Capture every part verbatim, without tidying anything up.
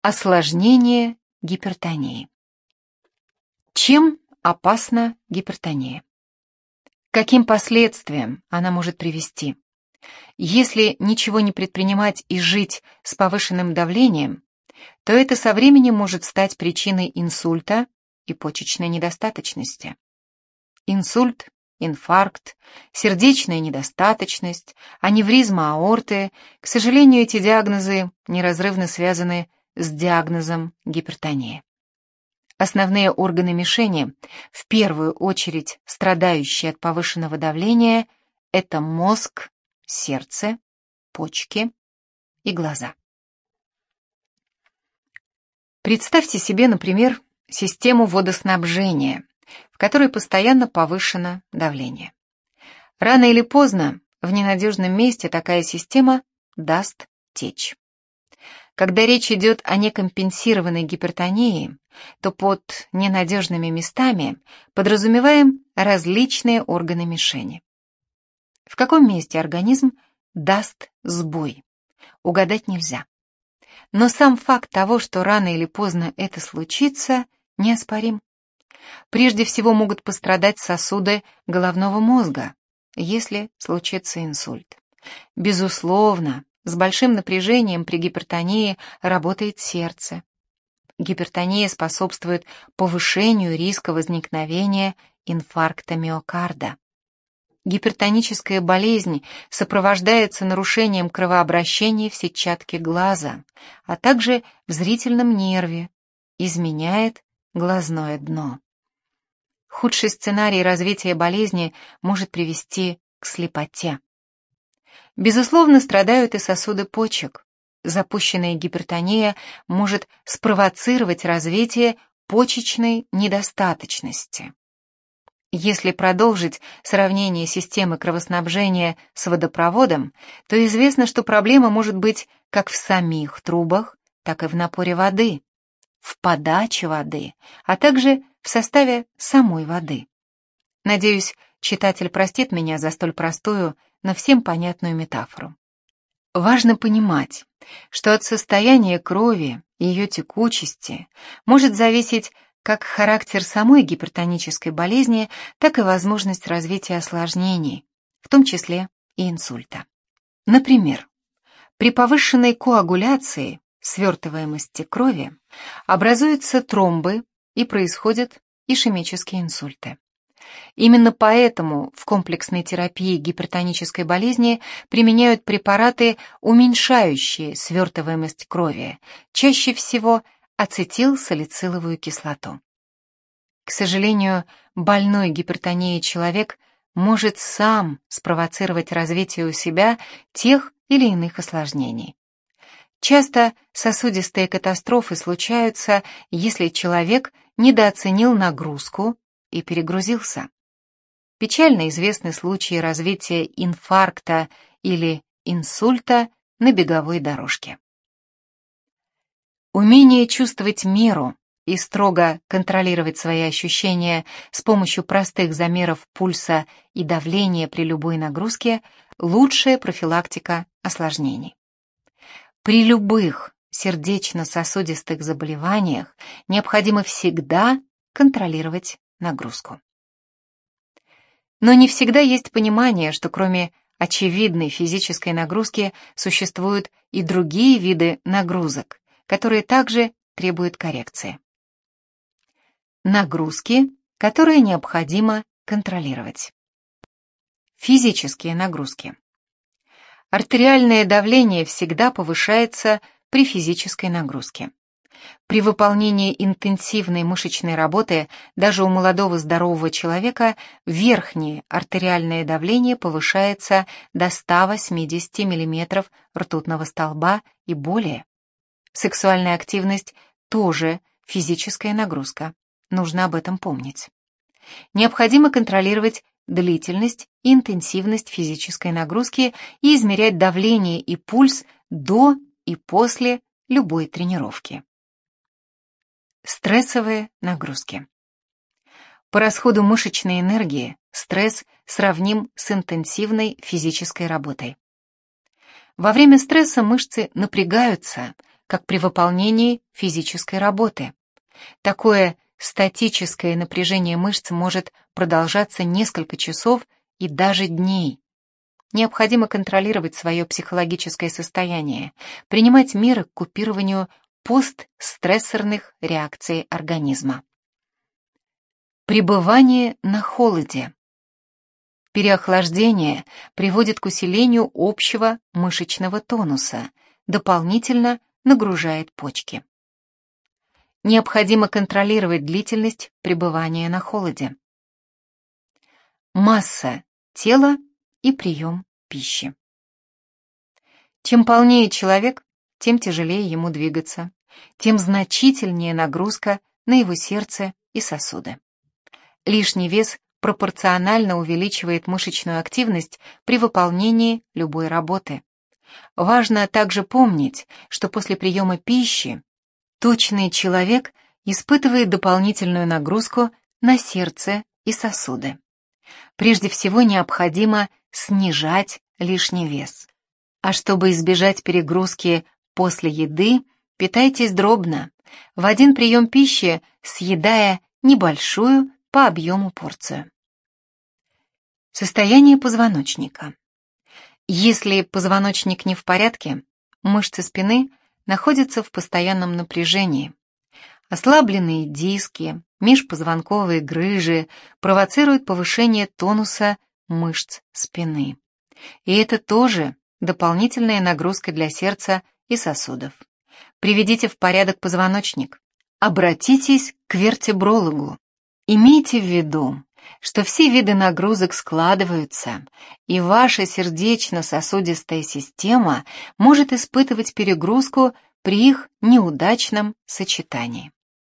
Осложнение гипертонии. Чем опасна гипертония? К каким последствиям она может привести? Если ничего не предпринимать и жить с повышенным давлением, то это со временем может стать причиной инсульта и почечной недостаточности. Инсульт, инфаркт, сердечная недостаточность, аневризма аорты, к сожалению, эти диагнозы неразрывно связаны с диагнозом гипертония. Основные органы мишени, в первую очередь страдающие от повышенного давления, это мозг, сердце, почки и глаза. Представьте себе, например, систему водоснабжения, в которой постоянно повышено давление. Рано или поздно в ненадежном месте такая система даст течь. Когда речь идет о некомпенсированной гипертонии, то под ненадежными местами подразумеваем различные органы мишени. В каком месте организм даст сбой, угадать нельзя. Но сам факт того, что рано или поздно это случится, неоспорим. Прежде всего могут пострадать сосуды головного мозга, если случится инсульт. Безусловно, с большим напряжением при гипертонии работает сердце. Гипертония способствует повышению риска возникновения инфаркта миокарда. Гипертоническая болезнь сопровождается нарушением кровообращения в сетчатке глаза, а также в зрительном нерве, изменяет глазное дно. Худший сценарий развития болезни может привести к слепоте. Безусловно, страдают и сосуды почек. Запущенная гипертония может спровоцировать развитие почечной недостаточности. Если продолжить сравнение системы кровоснабжения с водопроводом, то известно, что проблема может быть как в самих трубах, так и в напоре воды, в подаче воды, а также в составе самой воды. Надеюсь, читатель простит меня за столь простую, но всем понятную метафору. Важно понимать, что от состояния крови и ее текучести может зависеть как характер самой гипертонической болезни, так и возможность развития осложнений, в том числе и инсульта. Например, при повышенной коагуляции, свертываемости крови, образуются тромбы и происходят ишемические инсульты. Именно поэтому в комплексной терапии гипертонической болезни применяют препараты, уменьшающие свертываемость крови, чаще всего ацетилсалициловую кислоту. К сожалению, больной гипертонией человек может сам спровоцировать развитие у себя тех или иных осложнений. Часто сосудистые катастрофы случаются, если человек недооценил нагрузку и перегрузился. Печально известны случаи развития инфаркта или инсульта на беговой дорожке. Умение чувствовать меру и строго контролировать свои ощущения с помощью простых замеров пульса и давления при любой нагрузке – лучшая профилактика осложнений. При любых сердечно-сосудистых заболеваниях необходимо всегда контролировать нагрузку. Но не всегда есть понимание, что кроме очевидной физической нагрузки существуют и другие виды нагрузок, которые также требуют коррекции. Нагрузки, которые необходимо контролировать. Физические нагрузки. Артериальное давление всегда повышается при физической нагрузке. При выполнении интенсивной мышечной работы даже у молодого здорового человека верхнее артериальное давление повышается до ста восьмидесяти миллиметров ртутного столба и более. Сексуальная активность тоже физическая нагрузка. Нужно об этом помнить. Необходимо контролировать длительность и интенсивность физической нагрузки и измерять давление и пульс до и после любой тренировки. Стрессовые нагрузки. По расходу мышечной энергии стресс сравним с интенсивной физической работой. Во время стресса мышцы напрягаются, как при выполнении физической работы. Такое статическое напряжение мышц может продолжаться несколько часов и даже дней. Необходимо контролировать свое психологическое состояние, принимать меры к купированию постстрессорных реакций организма. Пребывание на холоде. Переохлаждение приводит к усилению общего мышечного тонуса, дополнительно нагружает почки. Необходимо контролировать длительность пребывания на холоде. Масса тела и прием пищи. Чем полнее человек, тем тяжелее ему двигаться, тем значительнее нагрузка на его сердце и сосуды. Лишний вес пропорционально увеличивает мышечную активность при выполнении любой работы. Важно также помнить, что после приема пищи тучный человек испытывает дополнительную нагрузку на сердце и сосуды. Прежде всего необходимо снижать лишний вес. А чтобы избежать перегрузки после еды, питайтесь дробно, в один прием пищи съедая небольшую по объему порцию. Состояние позвоночника. Если позвоночник не в порядке, мышцы спины находятся в постоянном напряжении. Ослабленные диски, межпозвонковые грыжи провоцируют повышение тонуса мышц спины. И это тоже дополнительная нагрузка для сердца и сосудов. Приведите в порядок позвоночник. Обратитесь к вертебрологу. Имейте в виду, что все виды нагрузок складываются, и ваша сердечно-сосудистая система может испытывать перегрузку при их неудачном сочетании.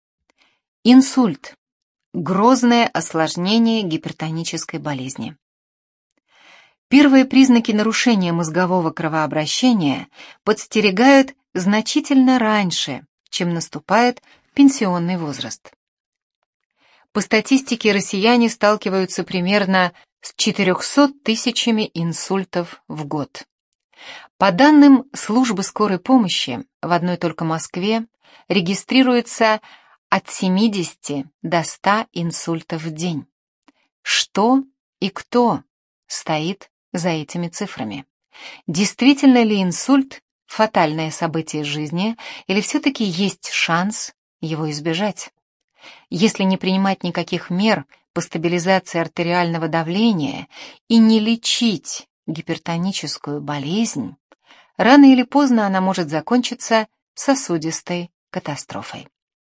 Инсульт – грозное осложнение гипертонической болезни. Первые признаки нарушения мозгового кровообращения подстерегают значительно раньше, чем наступает пенсионный возраст. По статистике, россияне сталкиваются примерно с четырьмястами тысячами инсультов в год. По данным службы скорой помощи, в одной только Москве регистрируется от семидесяти до ста инсультов в день. Что и кто стоит за этими цифрами? Действительно ли инсульт – фатальное событие жизни, или все-таки есть шанс его избежать? Если не принимать никаких мер по стабилизации артериального давления и не лечить гипертоническую болезнь, рано или поздно она может закончиться сосудистой катастрофой.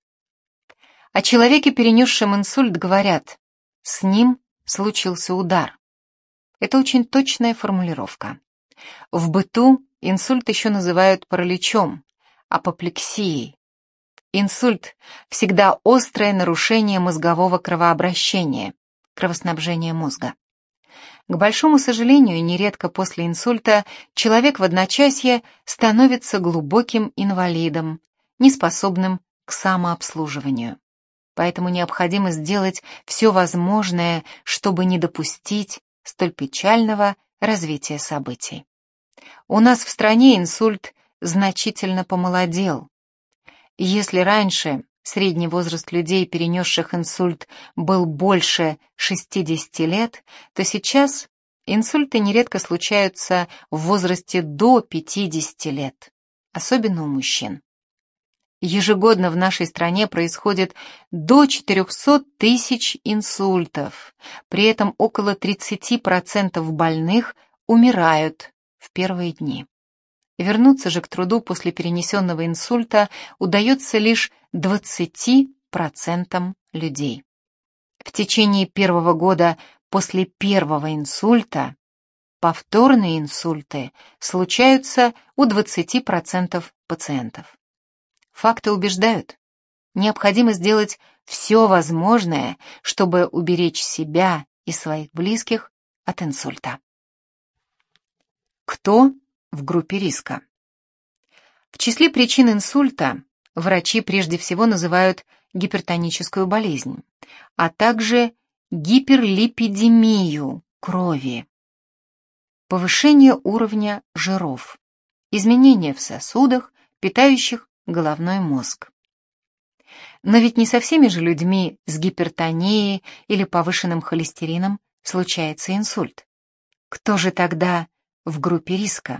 О человеке, перенесшем инсульт, говорят: с ним случился удар. Это очень точная формулировка. В быту инсульт еще называют параличом, апоплексией. Инсульт – всегда острое нарушение мозгового кровообращения, кровоснабжения мозга. К большому сожалению, нередко после инсульта человек в одночасье становится глубоким инвалидом, неспособным к самообслуживанию. Поэтому необходимо сделать все возможное, чтобы не допустить столь печального развития событий. У нас в стране инсульт значительно помолодел. Если раньше средний возраст людей, перенесших инсульт, был больше шестидесяти лет, то сейчас инсульты нередко случаются в возрасте до пятидесяти лет, особенно у мужчин. Ежегодно в нашей стране происходит до четырехсот тысяч инсультов, при этом около тридцати процентов больных умирают в первые дни. Вернуться же к труду после перенесенного инсульта удается лишь двадцати процентам людей. В течение первого года после первого инсульта повторные инсульты случаются у двадцати процентов пациентов. Факты убеждают, необходимо сделать все возможное, чтобы уберечь себя и своих близких от инсульта. Кто в группе риска? В числе причин инсульта врачи прежде всего называют гипертоническую болезнь, а также гиперлипидемию крови, повышение уровня жиров, изменения в сосудах, питающих головной мозг. Но ведь не со всеми же людьми с гипертонией или повышенным холестерином случается инсульт. Кто же тогда в группе риска?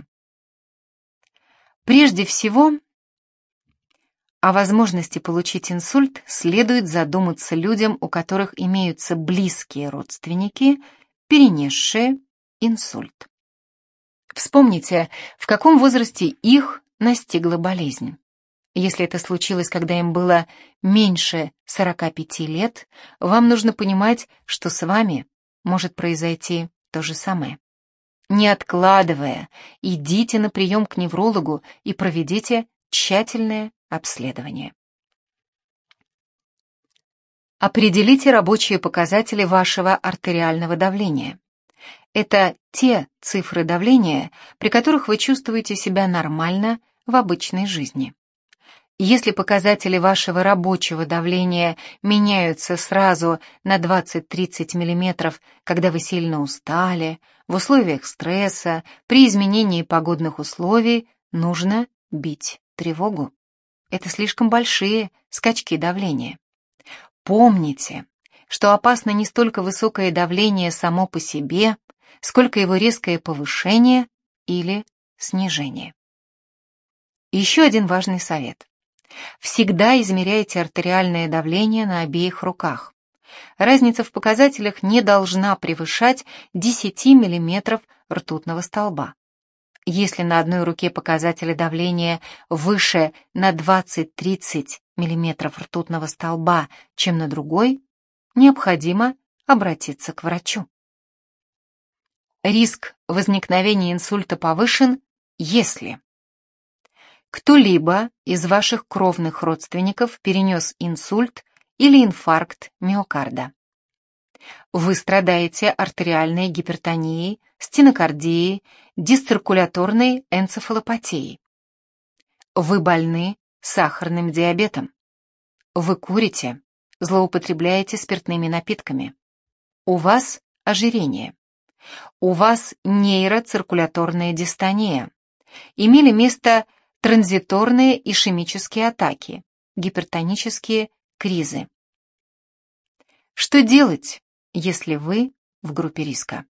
Прежде всего, о возможности получить инсульт следует задуматься людям, у которых имеются близкие родственники, перенесшие инсульт. Вспомните, в каком возрасте их настигла болезнь. Если это случилось, когда им было меньше сорока пяти лет, вам нужно понимать, что с вами может произойти то же самое. Не откладывая, идите на прием к неврологу и проведите тщательное обследование. Определите рабочие показатели вашего артериального давления. Это те цифры давления, при которых вы чувствуете себя нормально в обычной жизни. Если показатели вашего рабочего давления меняются сразу на двадцать-тридцать миллиметров, когда вы сильно устали, в условиях стресса, при изменении погодных условий, нужно бить тревогу. Это слишком большие скачки давления. Помните, что опасно не столько высокое давление само по себе, сколько его резкое повышение или снижение. Еще один важный совет. Всегда измеряйте артериальное давление на обеих руках. Разница в показателях не должна превышать десять миллиметров ртутного столба. Если на одной руке показатели давления выше на двадцать-тридцать миллиметров ртутного столба, чем на другой, необходимо обратиться к врачу. Риск возникновения инсульта повышен, если кто-либо из ваших кровных родственников перенес инсульт или инфаркт миокарда. Вы страдаете артериальной гипертонией, стенокардией, дисциркуляторной энцефалопатией. Вы больны сахарным диабетом. Вы курите, злоупотребляете спиртными напитками. У вас ожирение. У вас нейроциркуляторная дистония. Имели место транзиторные ишемические атаки, гипертонические кризы. Что делать, если вы в группе риска?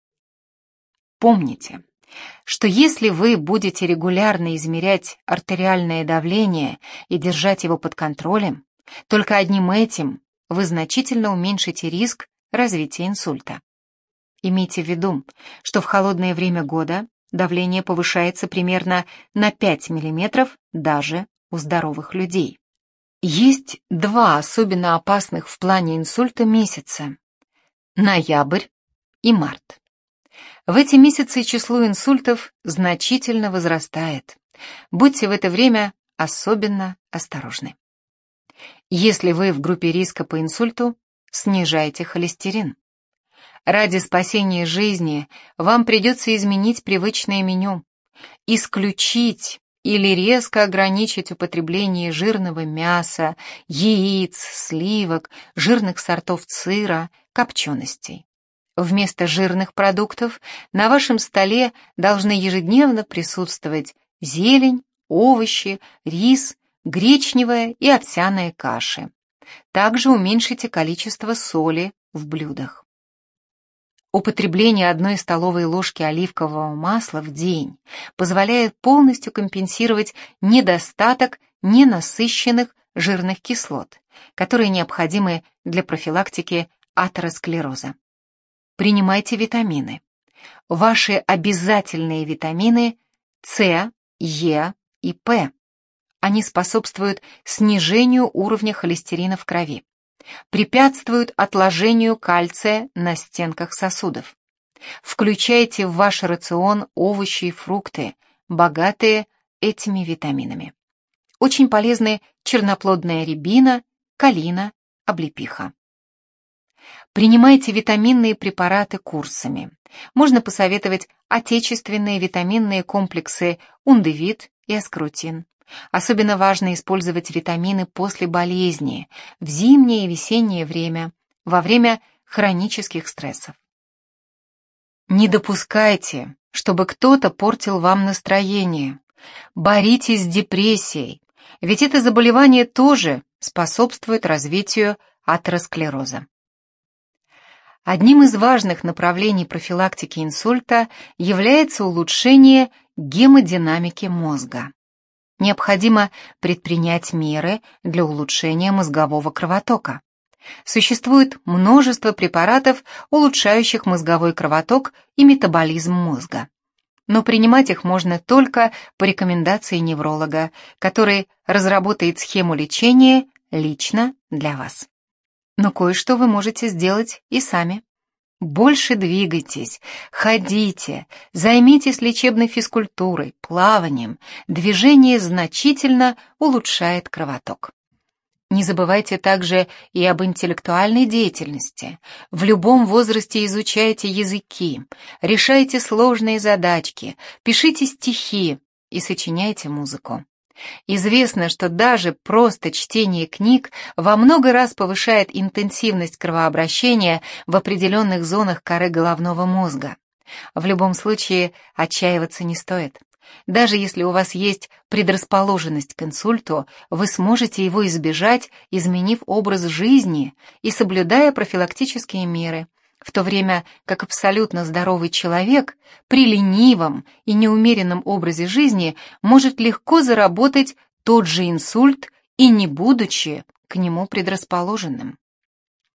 Помните, что если вы будете регулярно измерять артериальное давление и держать его под контролем, только одним этим вы значительно уменьшите риск развития инсульта. Имейте в виду, что в холодное время года давление повышается примерно на пять миллиметров даже у здоровых людей. Есть два особенно опасных в плане инсульта месяца – ноябрь и март. В эти месяцы число инсультов значительно возрастает. Будьте в это время особенно осторожны. Если вы в группе риска по инсульту, снижайте холестерин. Ради спасения жизни вам придется изменить привычное меню, исключить или резко ограничить употребление жирного мяса, яиц, сливок, жирных сортов сыра, копченостей. Вместо жирных продуктов на вашем столе должны ежедневно присутствовать зелень, овощи, рис, гречневая и овсяная каши. Также уменьшите количество соли в блюдах. Употребление одной столовой ложки оливкового масла в день позволяет полностью компенсировать недостаток ненасыщенных жирных кислот, которые необходимы для профилактики атеросклероза. Принимайте витамины. Ваши обязательные витамины С, Е и П. Они способствуют снижению уровня холестерина в крови, препятствуют отложению кальция на стенках сосудов. Включайте в ваш рацион овощи и фрукты, богатые этими витаминами. Очень полезны черноплодная рябина, калина, облепиха. Принимайте витаминные препараты курсами. Можно посоветовать отечественные витаминные комплексы Ундевит и Аскрутин. Особенно важно использовать витамины после болезни, в зимнее и весеннее время, во время хронических стрессов. Не допускайте, чтобы кто-то портил вам настроение. Боритесь с депрессией. Ведь это заболевание тоже способствует развитию атеросклероза. Одним из важных направлений профилактики инсульта является улучшение гемодинамики мозга. Необходимо предпринять меры для улучшения мозгового кровотока. Существует множество препаратов, улучшающих мозговой кровоток и метаболизм мозга. Но принимать их можно только по рекомендации невролога, который разработает схему лечения лично для вас. Но кое-что вы можете сделать и сами. Больше двигайтесь, ходите, займитесь лечебной физкультурой, плаванием. Движение значительно улучшает кровоток. Не забывайте также и об интеллектуальной деятельности. В любом возрасте изучайте языки, решайте сложные задачки, пишите стихи и сочиняйте музыку. Известно, что даже просто чтение книг во много раз повышает интенсивность кровообращения в определенных зонах коры головного мозга. В любом случае отчаиваться не стоит. Даже если у вас есть предрасположенность к инсульту, вы сможете его избежать, изменив образ жизни и соблюдая профилактические меры, в то время как абсолютно здоровый человек при ленивом и неумеренном образе жизни может легко заработать тот же инсульт и не будучи к нему предрасположенным.